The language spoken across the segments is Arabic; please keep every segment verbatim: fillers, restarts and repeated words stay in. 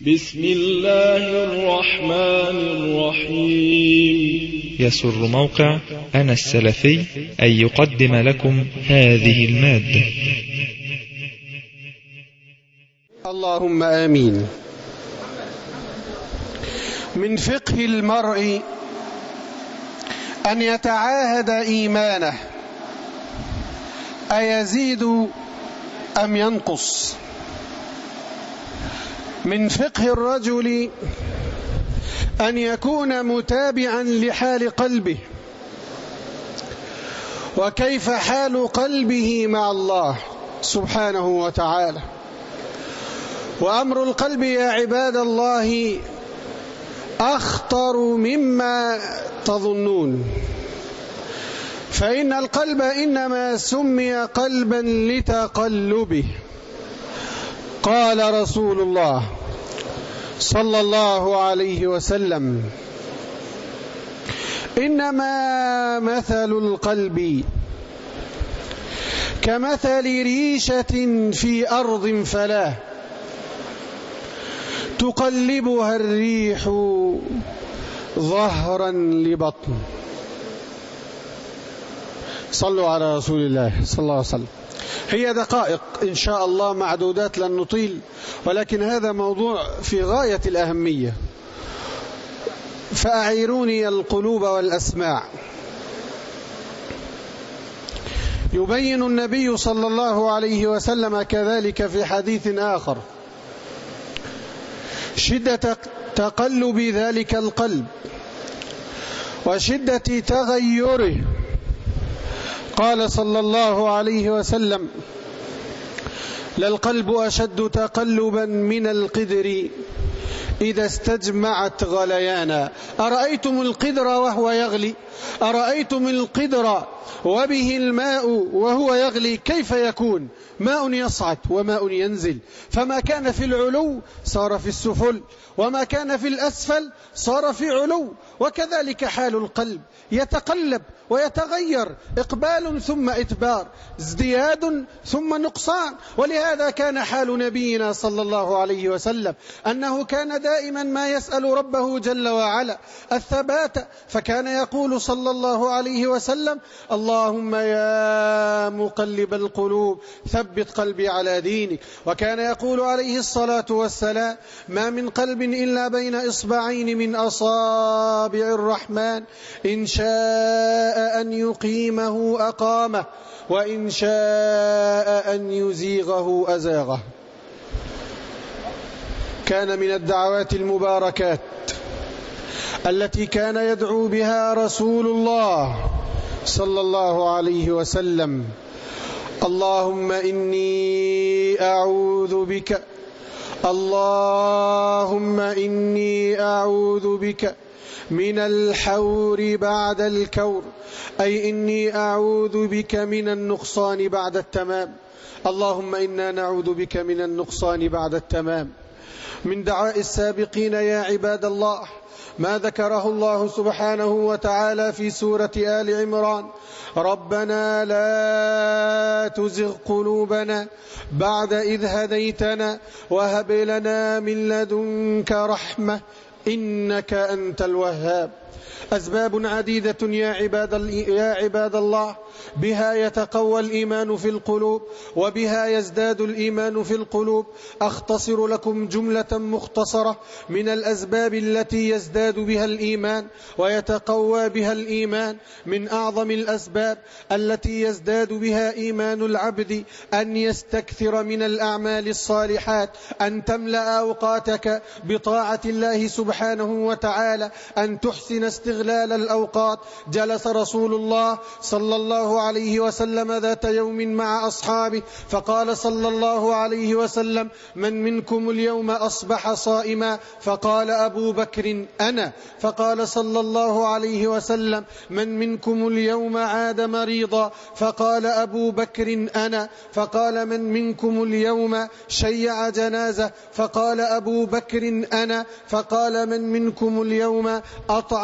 بسم الله الرحمن الرحيم. يسر موقع أنا السلفي أن يقدم لكم هذه المادة. اللهم آمين. من فقه المرء أن يتعاهد إيمانه أيزيد أم ينقص. من فقه الرجل أن يكون متابعا لحال قلبه وكيف حال قلبه مع الله سبحانه وتعالى. وأمر القلب يا عباد الله أخطر مما تظنون، فإن القلب إنما سمي قلبا لتقلبه. قال رسول الله صلى الله عليه وسلم: إنما مثل القلب كمثل ريشة في أرض فلاة تقلبها الريح ظهرا لبطن. صلوا على رسول الله صلى الله عليه وسلم. هي دقائق إن شاء الله معدودات لن نطيل، ولكن هذا موضوع في غاية الأهمية، فأعيروني القلوب والأسماع. يبين النبي صلى الله عليه وسلم كذلك في حديث آخر شدة تقلب ذلك القلب وشدة تغيره. قال صلى الله عليه وسلم: للقلب أشد تقلبا من القدر إذا استجمعت غليانا. أرأيتم القدر وهو يغلي؟ أرأيتم القدر وبه الماء وهو يغلي كيف يكون؟ ماء يصعد وماء ينزل، فما كان في العلو صار في السفل، وما كان في الأسفل صار في علو. وكذلك حال القلب يتقلب ويتغير، إقبال ثم إدبار، ازدياد ثم نقصان. ولهذا كان حال نبينا صلى الله عليه وسلم أنه كان دائما ما يسأل ربه جل وعلا الثبات، فكان يقول صلى الله عليه وسلم: اللهم يا مقلب القلوب ثبت قلبي على دينك. وكان يقول عليه الصلاة والسلام: ما من قلب إلا بين إصبعين من أصابع الرحمن، إن شاء أن يقيمه أقامه وإن شاء أن يزيغه أزاغه. كان من الدعوات المباركات التي كان يدعو بها رسول الله صلى الله عليه وسلم: اللهم إني أعوذ بك اللهم إني أعوذ بك من الحور بعد الكور، أي إني أعوذ بك من النقصان بعد التمام. اللهم إنا نعوذ بك من النقصان بعد التمام. من دعاء السابقين يا عباد الله ما ذكره الله سبحانه وتعالى في سورة آل عمران: ربنا لا تزغ قلوبنا بعد إذ هديتنا وهب لنا من لدنك رحمة إنك أنت الوهاب. أسباب عديدة يا عباد, يا عباد الله بها يتقوى الإيمان في القلوب وبها يزداد الإيمان في القلوب. أختصر لكم جملة مختصرة من الأسباب التي يزداد بها الإيمان ويتقوى بها الإيمان. من أعظم الأسباب التي يزداد بها إيمان العبد أن يستكثر من الأعمال الصالحات، أن تملأ أوقاتك بطاعة الله سبحانه وتعالى، أن تحسن استغلال الأوقات. جلس رسول الله صلى الله عليه وسلم ذات يوم مع أصحابه فقال صلى الله عليه وسلم: من منكم اليوم أصبح صائما؟ فقال أبو بكر: أنا. فقال صلى الله عليه وسلم: من منكم اليوم عاد مريضا؟ فقال أبو بكر: أنا. فقال: من منكم اليوم شيع جنازة؟ فقال أبو بكر: أنا. فقال: من منكم اليوم أطعم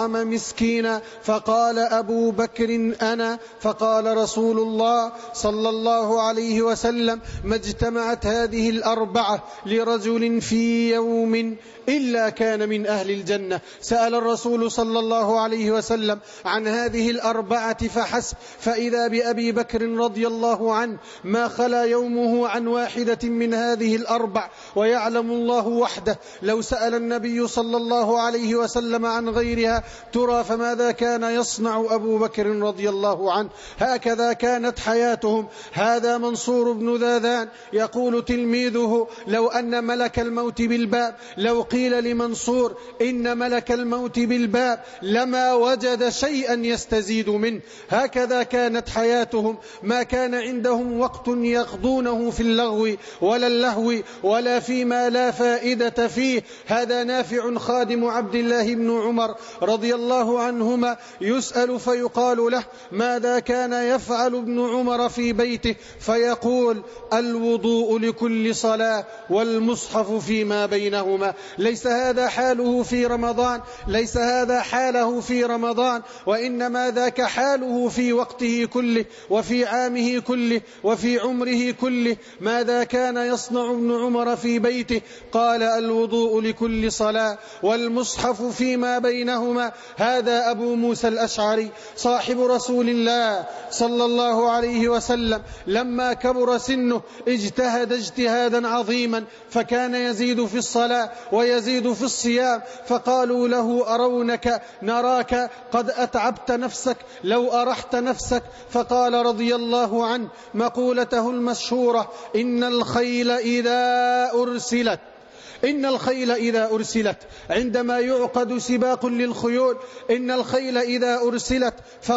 أطعم مسكينا، فقال أبو بكر أنا، فقال رسول الله صلى الله عليه وسلم: ما اجتمعت هذه الأربعة لرجل في يوم إلا كان من أهل الجنة. سأل الرسول صلى الله عليه وسلم عن هذه الأربعة فحسب، فإذا بأبي بكر رضي الله عنه ما خلا يومه عن واحدة من هذه الأربع، ويعلم الله وحده لو سأل النبي صلى الله عليه وسلم عن غيرها ترى فماذا كان يصنع أبو بكر رضي الله عنه. هكذا كانت حياتهم. هذا منصور بن ذاذان يقول تلميذه: لو أن ملك الموت بالباب، لو قيل لمنصور إن ملك الموت بالباب لما وجد شيئا يستزيد منه. هكذا كانت حياتهم، ما كان عندهم وقت يقضونه في اللغو ولا اللهو ولا فيما لا فائدة فيه. هذا نافع خادم عبد الله بن عمر رضي الله عنهما يسأل فيقال له: ماذا كان يفعل ابن عمر في بيته؟ فيقول: الوضوء لكل صلاة والمصحف فيما بينهما. ليس هذا حاله في رمضان، ليس هذا حاله في رمضان، وإنما ذاك حاله في وقته كله وفي عامه كله وفي عمره كله. ماذا كان يصنع ابن عمر في بيته؟ قال: الوضوء لكل صلاة والمصحف فيما بينهما. هذا أبو موسى الأشعري صاحب رسول الله صلى الله عليه وسلم لما كبر سنه اجتهد اجتهادا عظيما، فكان يزيد في الصلاة ويزيد في الصيام، فقالوا له: أرونك نراك قد أتعبت نفسك، لو أرحت نفسك. فقال رضي الله عنه مقولته المشهورة: إن الخيل إذا أرسلت إن الخيل إذا أرسلت عندما يعقد سباق للخيول، إن الخيل إذا أرسلت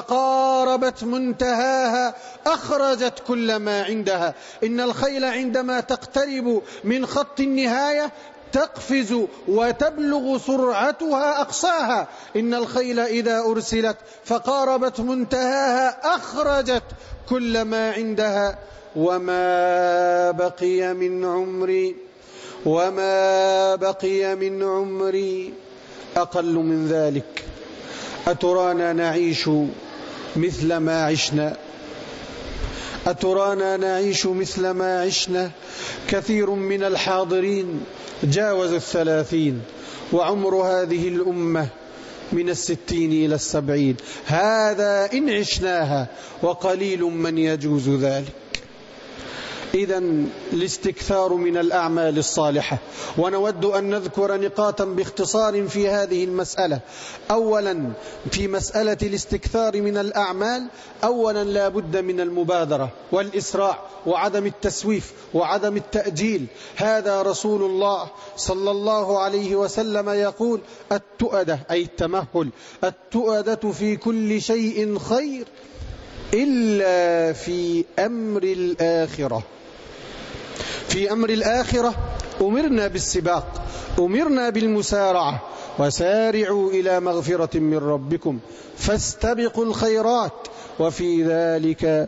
فقاربت منتهاها أخرجت كل ما عندها. إن الخيل عندما تقترب من خط النهاية تقفز وتبلغ سرعتها أقصاها. إن الخيل إذا أرسلت فقاربت منتهاها أخرجت كل ما عندها. وما بقي من عمري وما بقي من عمري أقل من ذلك، أترانا نعيش مثل ما عشنا أترانا نعيش مثل ما عشنا. كثير من الحاضرين جاوز الثلاثين، وعمر هذه الأمة من الستين إلى السبعين، هذا إن عشناها، وقليل من يجوز ذلك. إذن الاستكثار من الأعمال الصالحة. ونود أن نذكر نقاطا باختصار في هذه المسألة. أولا في مسألة الاستكثار من الأعمال، أولا لا بد من المبادرة والإسراع وعدم التسويف وعدم التأجيل. هذا رسول الله صلى الله عليه وسلم يقول: التؤدة أي التمهل، التؤدة في كل شيء خير إلا في أمر الآخرة. في أمر الآخرة أمرنا بالسباق، أمرنا بالمسارعة: وسارعوا إلى مغفرة من ربكم فاستبقوا الخيرات وفي ذلك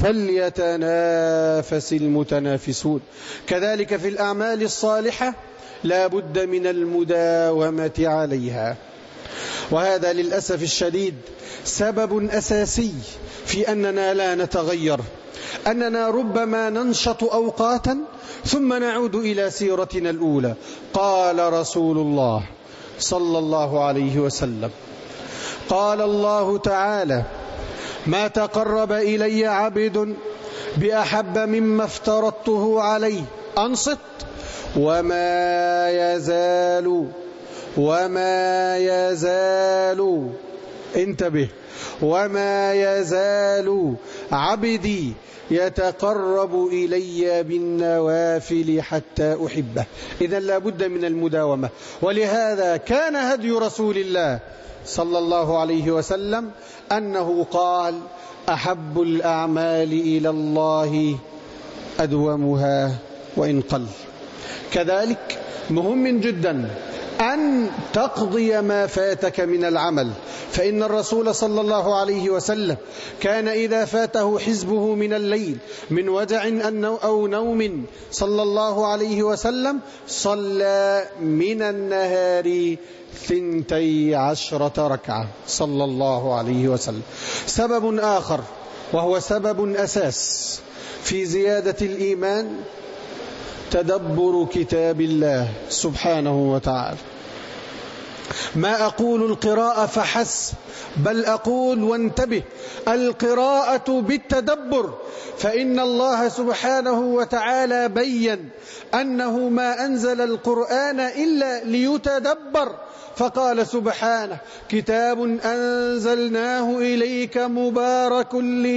فليتنافس المتنافسون. كذلك في الأعمال الصالحة لا بد من المداومة عليها. وهذا للأسف الشديد سبب أساسي في أننا لا نتغير، أننا ربما ننشط أوقاتا ثم نعود إلى سيرتنا الأولى. قال رسول الله صلى الله عليه وسلم: قال الله تعالى: ما تقرب إلي عبد بأحب مما افترضته عليه. أنصت. وما يزال وما يزال انتبه وما يزال عبدي يتقرب إلي بالنوافل حتى أحبه. إذن لا بد من المداومة. ولهذا كان هدي رسول الله صلى الله عليه وسلم أنه قال: أحب الأعمال إلى الله أدومها وإن قل. كذلك مهم جدا أن تقضي ما فاتك من العمل، فإن الرسول صلى الله عليه وسلم كان إذا فاته حزبه من الليل من وجع أو نوم صلى الله عليه وسلم صلى من النهار ثنتي عشرة ركعة صلى الله عليه وسلم. سبب آخر وهو سبب أساس في زيادة الإيمان تدبر كتاب الله سبحانه وتعالى. ما أقول القراءة فحسب، بل أقول وانتبه القراءة بالتدبر، فإن الله سبحانه وتعالى بين أنه ما أنزل القرآن إلا ليتدبر، فقال سبحانه كتاب أنزلناه إليك مبارك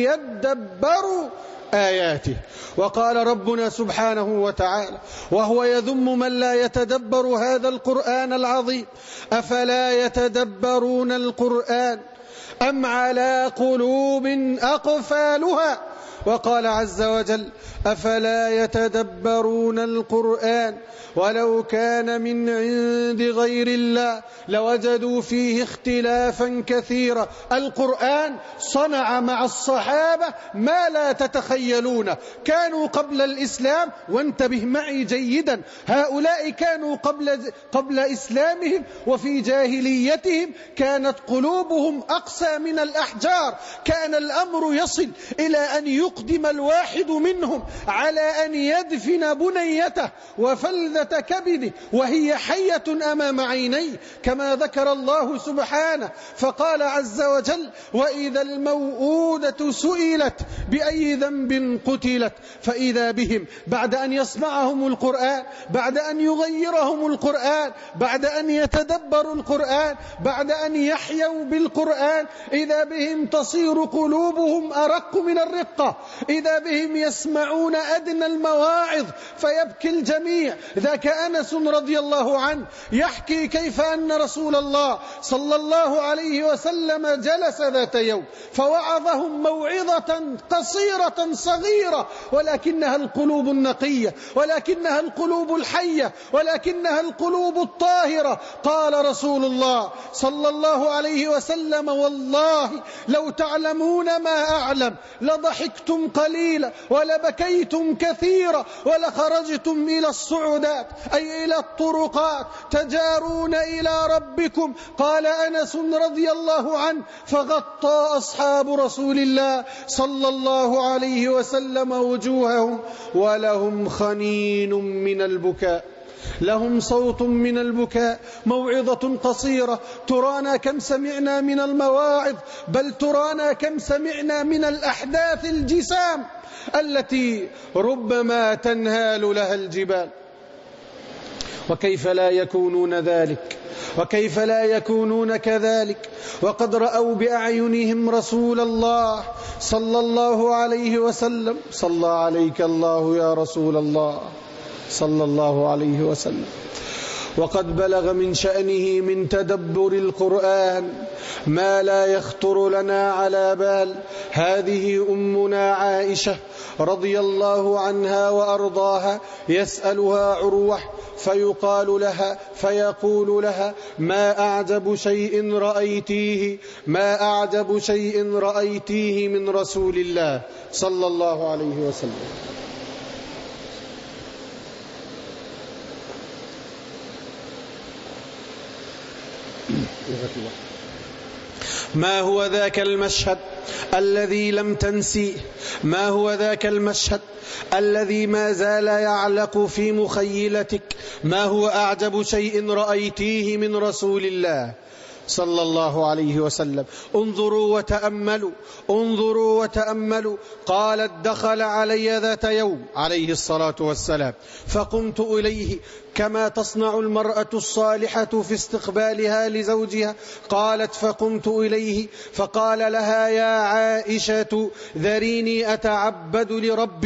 ليدبروا آياته. وقال ربنا سبحانه وتعالى وهو يذم من لا يتدبر هذا القرآن العظيم: أفلا يتدبرون القرآن أم على قلوب أقفالها. وقال عز وجل: أفلا يتدبرون القرآن ولو كان من عند غير الله لوجدوا فيه اختلافا كثيرا. القرآن صنع مع الصحابة ما لا تتخيلون. كانوا قبل الإسلام، وانتبه معي جيدا، هؤلاء كانوا قبل, قبل إسلامهم وفي جاهليتهم كانت قلوبهم أقسى من الأحجار. كان الأمر يصل إلى أن يقدم الواحد منهم على أن يدفن بنيته وفلذة كبده وهي حية أمام عينيه، كما ذكر الله سبحانه فقال عز وجل: وإذا الموءودة سئلت بأي ذنب قتلت. فإذا بهم بعد أن يسمعهم القرآن، بعد أن يغيرهم القرآن، بعد أن يتدبروا القرآن، بعد أن يحيوا بالقرآن، إذا بهم تصير قلوبهم أرق من الرقة، إذا بهم يسمعون أدنى المواعظ فيبكي الجميع. ذاك أنس رضي الله عنه يحكي كيف أن رسول الله صلى الله عليه وسلم جلس ذات يوم فوعظهم موعظة قصيرة صغيرة، ولكنها القلوب النقية، ولكنها القلوب الحية، ولكنها القلوب الطاهرة. قال رسول الله صلى الله عليه وسلم: والله لو تعلمون ما أعلم لضحكتم قليلا ولبكيتم كثيرا ولخرجتم إلى الصعودات أي إلى الطرقات تجارون إلى ربكم. قال أنس رضي الله عنه: فغطى أصحاب رسول الله صلى الله عليه وسلم وجوههم ولهم خنين من البكاء، لهم صوت من البكاء. موعظة قصيرة ترانا كم سمعنا من المواعظ، بل ترانا كم سمعنا من الأحداث الجسام التي ربما تنهال لها الجبال. وكيف لا يكونون ذلك، وكيف لا يكونون كذلك وقد رأوا بأعينهم رسول الله صلى الله عليه وسلم. صلى عليك الله يا رسول الله صلى الله عليه وسلم. وقد بلغ من شأنه من تدبر القرآن ما لا يخطر لنا على بال. هذه أمنا عائشة رضي الله عنها وأرضاها يسألها عروة فيقال لها فيقول لها: ما أعجب شيء رأيتيه ما أعجب شيء رأيتيه من رسول الله صلى الله عليه وسلم. ما هو ذاك المشهد الذي لم تنسيه؟ ما هو ذاك المشهد الذي ما زال يعلق في مخيلتك؟ ما هو أعجب شيء رأيتيه من رسول الله صلى الله عليه وسلم؟ انظروا وتأملوا، انظروا وتأملوا. قالت: دخل علي ذات يوم عليه الصلاة والسلام فقمت إليه كما تصنع المرأة الصالحة في استقبالها لزوجها. قالت: فقمت إليه فقال لها: يا عائشة ذريني أتعبد لربي.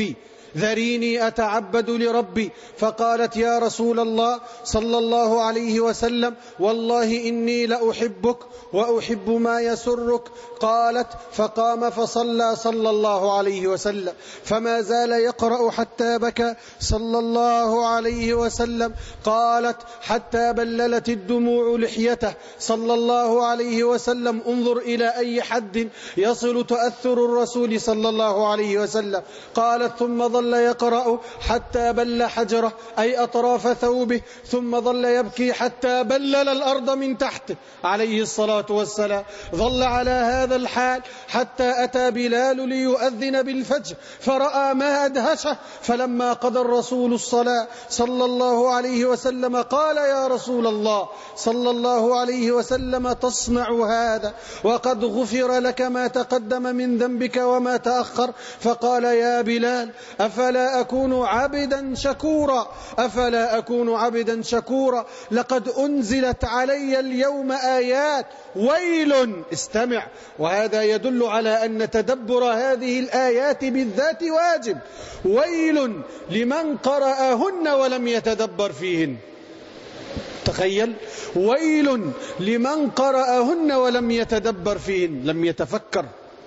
ذريني أتعبد لربي. فقالت يا رسول الله صلى الله عليه وسلم والله إني لأحبك وأحب ما يسرك. قالت فقام فصلى صلى الله عليه وسلم فما زال يقرأ حتى بكى صلى الله عليه وسلم. قالت حتى بللت الدموع لحيته صلى الله عليه وسلم. انظر إلى أي حد يصل تأثر الرسول صلى الله عليه وسلم. قالت ثم ظل يقرأ حتى بل حجره أي أطراف ثوبه، ثم ظل يبكي حتى بلل الأرض من تحته عليه الصلاة والسلام. ظل على هذا الحال حتى أتى بلال ليؤذن بالفجر فرأى ما أدهشه. فلما قضى الرسول الصلاة صلى الله عليه وسلم قال يا رسول الله صلى الله عليه وسلم تصنع هذا وقد غفر لك ما تقدم من ذنبك وما تأخر؟ فقال يا بلال أفلا أكون عبدا شكورا أفلا أكون عبدا شكورا لقد أنزلت علي اليوم آيات ويل. استمع، وهذا يدل على أن تدبر هذه الآيات بالذات واجب. ويل لمن قرأهن ولم يتدبر فيهن. تخيل، ويل لمن قرأهن ولم يتدبر فيهن، لم يتفكر.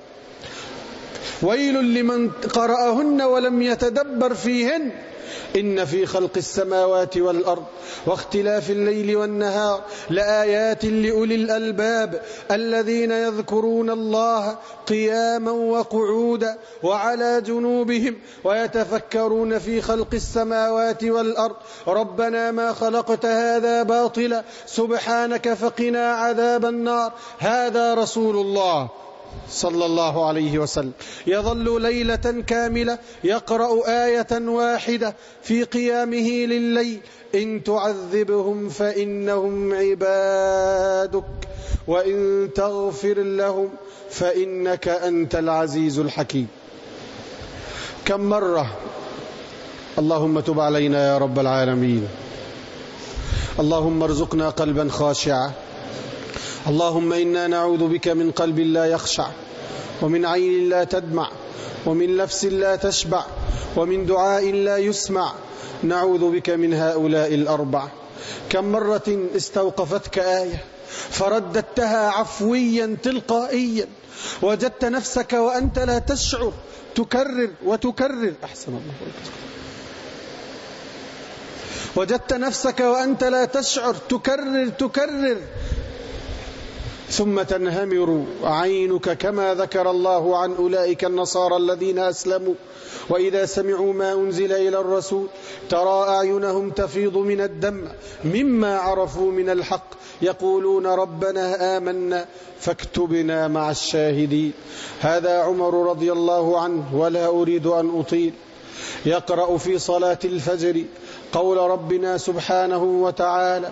ويل لمن قرأهن ولم يتدبر فيهن. إن في خلق السماوات والأرض واختلاف الليل والنهار لآيات لأولي الألباب الذين يذكرون الله قياما وقعودا وعلى جنوبهم ويتفكرون في خلق السماوات والأرض ربنا ما خلقت هذا باطلا سبحانك فقنا عذاب النار. هذا رسول الله صلى الله عليه وسلم يظل ليلة كاملة يقرأ آية واحدة في قيامه لليل: إن تعذبهم فإنهم عبادك وإن تغفر لهم فإنك أنت العزيز الحكيم. كم مرة اللهم تب علينا يا رب العالمين. اللهم ارزقنا قلبا خاشعا. اللهم إنا نعوذ بك من قلب لا يخشع ومن عين لا تدمع ومن نفس لا تشبع ومن دعاء لا يسمع. نعوذ بك من هؤلاء الأربع. كم مرة استوقفتك آية فرددتها عفويا تلقائيا وجدت نفسك وأنت لا تشعر تكرر وتكرر. أحسن الله. وجدت نفسك وأنت لا تشعر تكرر تكرر ثم تنهمر عينك كما ذكر الله عن أولئك النصارى الذين أسلموا وإذا سمعوا ما أنزل إلى الرسول ترى أعينهم تفيض من الدمع مما عرفوا من الحق يقولون ربنا آمنا فاكتبنا مع الشاهدين. هذا عمر رضي الله عنه ولا أريد أن أطيل يقرأ في صلاة الفجر قول ربنا سبحانه وتعالى: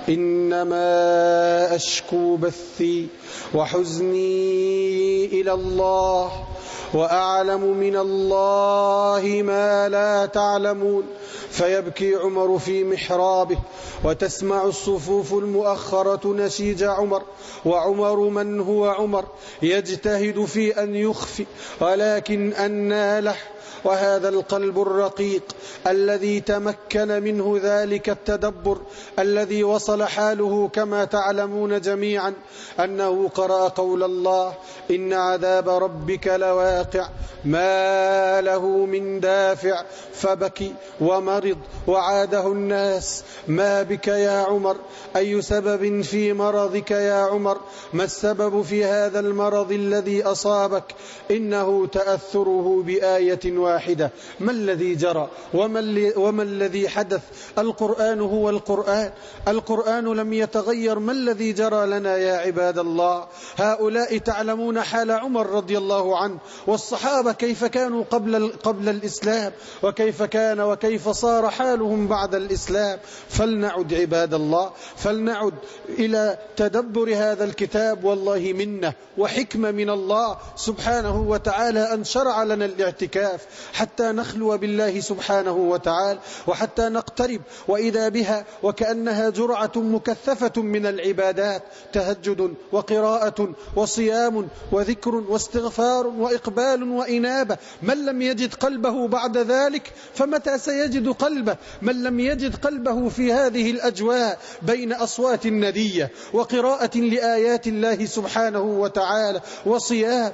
إنما أشكو بثي وحزني إلى الله وأعلم من الله ما لا تعلمون. فيبكي عمر في محرابه وتسمع الصفوف المؤخرة نشيج عمر، وعمر من هو عمر يجتهد في أن يخفي ولكن أنى له. وهذا القلب الرقيق الذي تمكن منه ذلك التدبر الذي وصل حاله كما تعلمون جميعا أنه قرأ قول الله: إن عذاب ربك لواقع ما له من دافع. فبكي ومرض وعاده الناس: ما بك يا عمر؟ أي سبب في مرضك يا عمر؟ ما السبب في هذا المرض الذي أصابك؟ إنه تأثره بآية واحدة. ما الذي جرى وما الذي حدث؟ القرآن هو القرآن، القرآن لم يتغير. ما الذي جرى لنا يا عباد الله؟ هؤلاء تعلمون حال عمر رضي الله عنه والصحابة كيف كانوا قبل قبل الإسلام وكيف كان وكيف صار صار حالهم بعد الإسلام. فلنعد عباد الله، فلنعد إلى تدبر هذا الكتاب. والله منة وحكمة من الله سبحانه وتعالى أن شرع لنا الاعتكاف حتى نخلو بالله سبحانه وتعالى وحتى نقترب، وإذا بها وكأنها جرعة مكثفة من العبادات، تهجد وقراءة وصيام وذكر واستغفار وإقبال وإنابة. من لم يجد قلبه بعد ذلك فمتى سيجد قلبه؟ من لم يجد قلبه في هذه الأجواء بين أصوات الندية وقراءة لآيات الله سبحانه وتعالى وصيام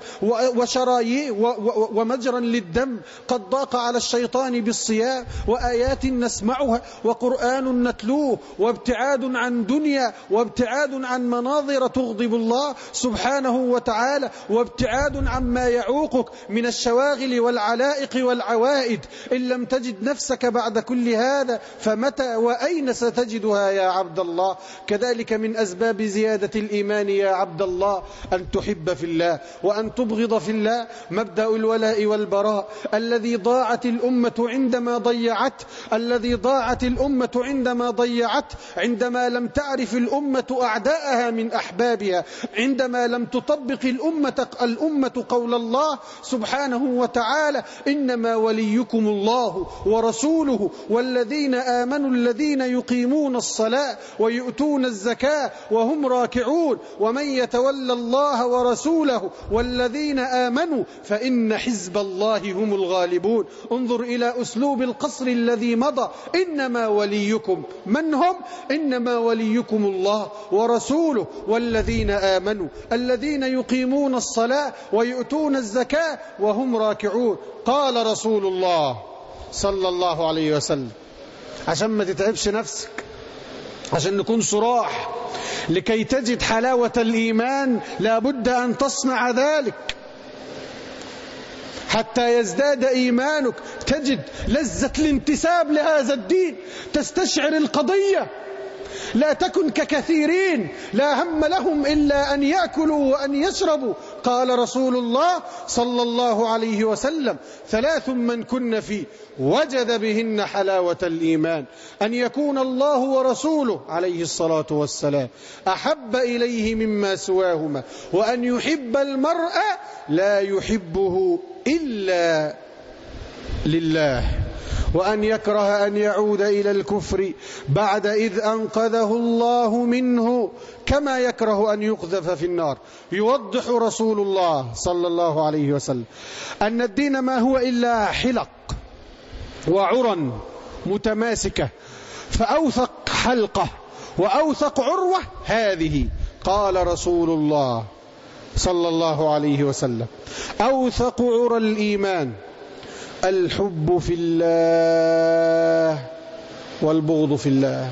وشرايين ومجرا للدم قد ضاق على الشيطان بالصيام، وآيات نسمعها وقرآن نتلوه، وابتعاد عن دنيا وابتعاد عن مناظر تغضب الله سبحانه وتعالى، وابتعاد عما يعوقك من الشواغل والعلائق والعوائد. إن لم تجد نفسك بعد كل هذا فمتى وأين ستجدها يا عبد الله؟ كذلك من أسباب زيادة الإيمان يا عبد الله أن تحب في الله وأن تبغض في الله. مبدأ الولاء والبراء الذي ضاعت الأمة عندما ضيعت الذي ضاعت الأمة عندما ضيعت عندما لم تعرف الأمة أعداءها من أحبابها، عندما لم تطبق الأمة الأمة قول الله سبحانه وتعالى: إنما وليكم الله ورسوله والذين آمنوا الذين يقيمون الصلاة ويؤتون الزكاة وهم راكعون ومن يتولى الله ورسوله والذين آمنوا فإن حزب الله هم الغالبون. انظر إلى أسلوب القصر الذي مضى: إنما وليكم. من هم؟ إنما وليكم الله ورسوله والذين آمنوا الذين يقيمون الصلاة ويؤتون الزكاة وهم راكعون. قال رسول الله صلى الله عليه وسلم، عشان ما تتعبش نفسك، عشان نكون صراح، لكي تجد حلاوة الإيمان لابد أن تصنع ذلك حتى يزداد إيمانك، تجد لذة الانتساب لهذا الدين، تستشعر القضية. لا تكن ككثيرين لا هم لهم إلا أن يأكلوا وأن يشربوا. قال رسول الله صلى الله عليه وسلم: ثلاث من كن فيه وجد بهن حلاوة الإيمان: أن يكون الله ورسوله عليه الصلاة والسلام أحب إليه مما سواهما، وأن يحب المرء لا يحبه إلا لله، وأن يكره أن يعود إلى الكفر بعد إذ أنقذه الله منه كما يكره أن يقذف في النار. يوضح رسول الله صلى الله عليه وسلم أن الدين ما هو إلا حلق وعرى متماسكة، فأوثق حلقة وأوثق عروة هذه. قال رسول الله صلى الله عليه وسلم: أوثق عرى الإيمان الحب في الله والبغض في الله.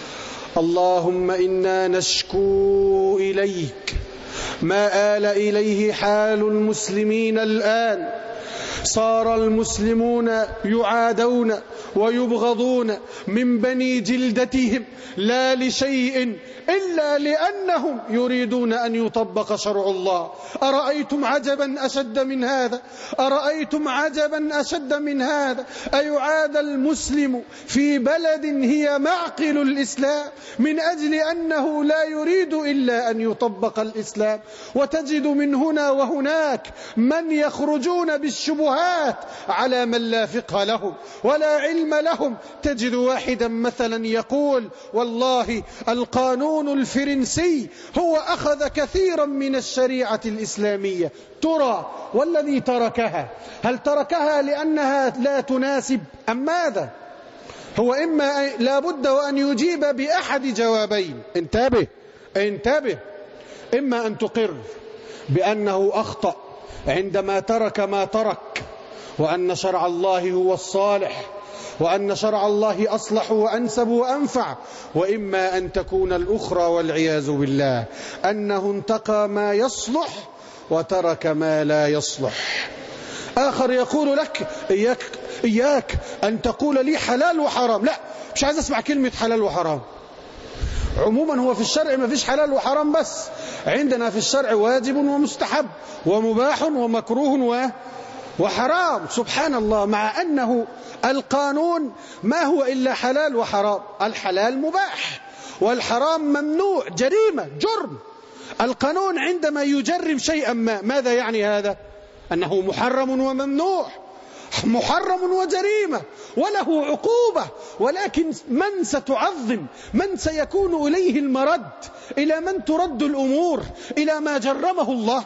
اللهم إنا نشكو إليك ما آل إليه حال المسلمين الآن. صار المسلمون يعادون ويبغضون من بني جلدتهم لا لشيء إلا لأنهم يريدون أن يطبق شرع الله. أرأيتم عجبا أشد من هذا؟ أرأيتم عجبا أشد من هذا؟ أيعاد المسلم في بلد هي معقل الإسلام من أجل أنه لا يريد إلا أن يطبق الإسلام؟ وتجد من هنا وهناك من يخرجون بالشبهات على من لا فقه لهم ولا علم لهم. تجد واحدا مثلا يقول: والله القانون الفرنسي هو أخذ كثيرا من الشريعة الإسلامية. ترى والذي تركها هل تركها لأنها لا تناسب أم ماذا؟ هو إما لابد وأن يجيب بأحد جوابين. انتبه انتبه إما أن تقر بأنه أخطأ عندما ترك ما ترك، وأن شرع الله هو الصالح، وأن شرع الله أصلح وأنسب وأنفع، وإما أن تكون الأخرى والعياذ بالله أنه انتقى ما يصلح وترك ما لا يصلح. آخر يقول لك: إياك, إياك أن تقول لي حلال وحرام. لا، مش عايز أسمع كلمة حلال وحرام. عموما هو في الشرع ما فيش حلال وحرام، بس عندنا في الشرع واجب ومستحب ومباح ومكروه وحرام، سبحان الله، مع أنه القانون ما هو إلا حلال وحرام. الحلال مباح والحرام ممنوع، جريمة، جرم. القانون عندما يجرم شيئا ما، ماذا يعني هذا؟ أنه محرم وممنوع، محرم وجريمة وله عقوبة. ولكن من ستعظم؟ من سيكون إليه المرد؟ إلى من ترد الأمور؟ إلى ما جرمه الله؟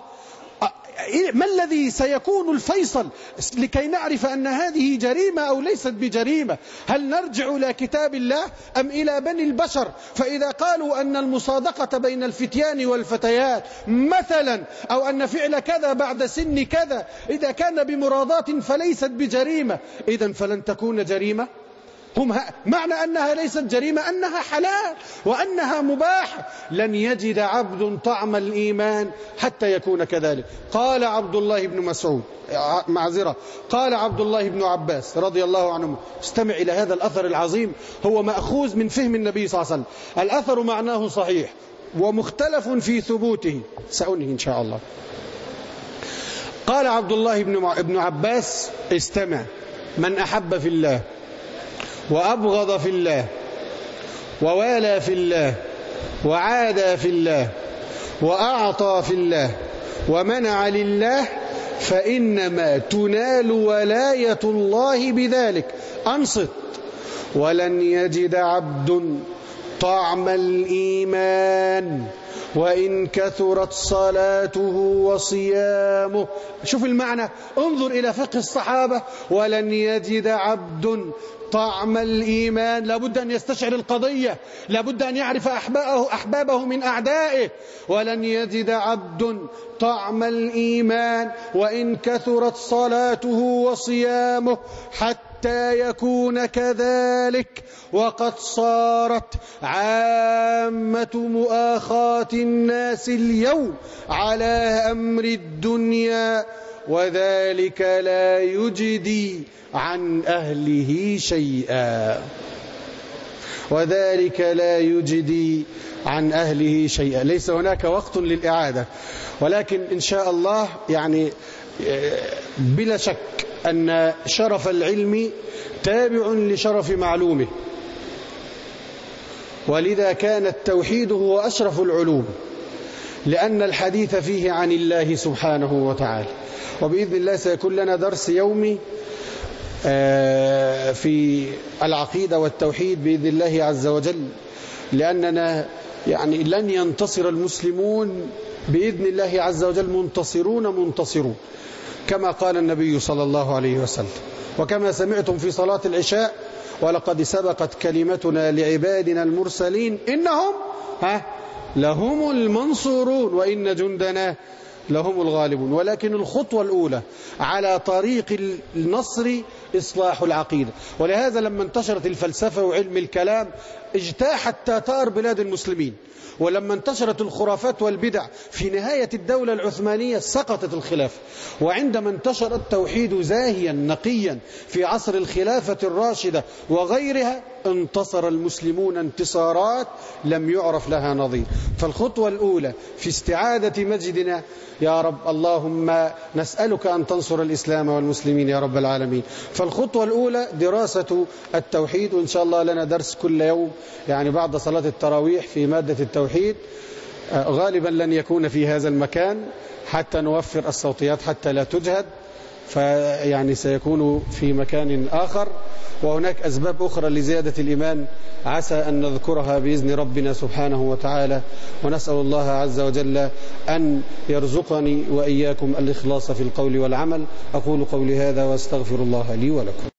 ما الذي سيكون الفيصل لكي نعرف أن هذه جريمة أو ليست بجريمة؟ هل نرجع إلى كتاب الله أم إلى بني البشر؟ فإذا قالوا أن المصادقة بين الفتيان والفتيات مثلا، أو أن فعل كذا بعد سن كذا إذا كان بمراضات فليست بجريمة، إذن فلن تكون جريمة. هم معنى أنها ليست جريمة أنها حلال وأنها مباحة. لن يجد عبد طعم الإيمان حتى يكون كذلك. قال عبد الله بن مسعود، معذرة، قال عبد الله بن عباس رضي الله عنه، استمع إلى هذا الأثر العظيم، هو مأخوذ من فهم النبي صلى الله عليه وسلم. الأثر معناه صحيح ومختلف في ثبوته، سأنهي إن شاء الله. قال عبد الله بن عباس، استمع: من أحب في الله وأبغض في الله ووالى في الله وعادى في الله وأعطى في الله ومنع لله فإنما تنال ولاية الله بذلك. أنصت: ولن يجد عبد طعم الإيمان وإن كثرت صلاته وصيامه. شوف المعنى، انظر إلى فقه الصحابة. ولن يجد عبد طعم الإيمان، لابد أن يستشعر القضية، لابد أن يعرف أحبابه, أحبابه من أعدائه. ولن يجد عبد طعم الإيمان وإن كثرت صلاته وصيامه حتى يكون كذلك. وقد صارت عامة مؤاخاة الناس اليوم على أمر الدنيا، وذلك لا يجدي عن أهله شيئا، وذلك لا يجدي عن أهله شيئا. ليس هناك وقت للإعادة، ولكن إن شاء الله يعني بلا شك أن شرف العلم تابع لشرف معلومه، ولذا كان التوحيد هو أشرف العلوم، لأن الحديث فيه عن الله سبحانه وتعالى. وبإذن الله سيكون لنا درس يومي في العقيدة والتوحيد بإذن الله عز وجل، لأننا يعني لن ينتصر المسلمون بإذن الله عز وجل منتصرون منتصرون، كما قال النبي صلى الله عليه وسلم، وكما سمعتم في صلاة العشاء: ولقد سبقت كلمتنا لعبادنا المرسلين إنهم ها لهم المنصورون وإن جندنا لهم الغالبون. ولكن الخطوة الأولى على طريق النصر إصلاح العقيدة. ولهذا لما انتشرت الفلسفة وعلم الكلام اجتاح التتار بلاد المسلمين، ولما انتشرت الخرافات والبدع في نهاية الدولة العثمانية سقطت الخلافة، وعندما انتشر التوحيد زاهيا نقيا في عصر الخلافة الراشدة وغيرها انتصر المسلمون انتصارات لم يعرف لها نظير. فالخطوة الأولى في استعادة مجدنا يا رب، اللهم نسألك أن تنصر الإسلام والمسلمين يا رب العالمين. فالخطوة الأولى دراسة التوحيد، وإن شاء الله لنا درس كل يوم يعني بعد صلاة التراويح في مادة التوحيد. غالبا لن يكون في هذا المكان حتى نوفر الصوتيات حتى لا تجهد، فيعني سيكون في مكان آخر. وهناك أسباب أخرى لزيادة الإيمان عسى أن نذكرها بإذن ربنا سبحانه وتعالى. ونسأل الله عز وجل أن يرزقني وإياكم الإخلاص في القول والعمل. أقول قولي هذا وأستغفر الله لي ولكم.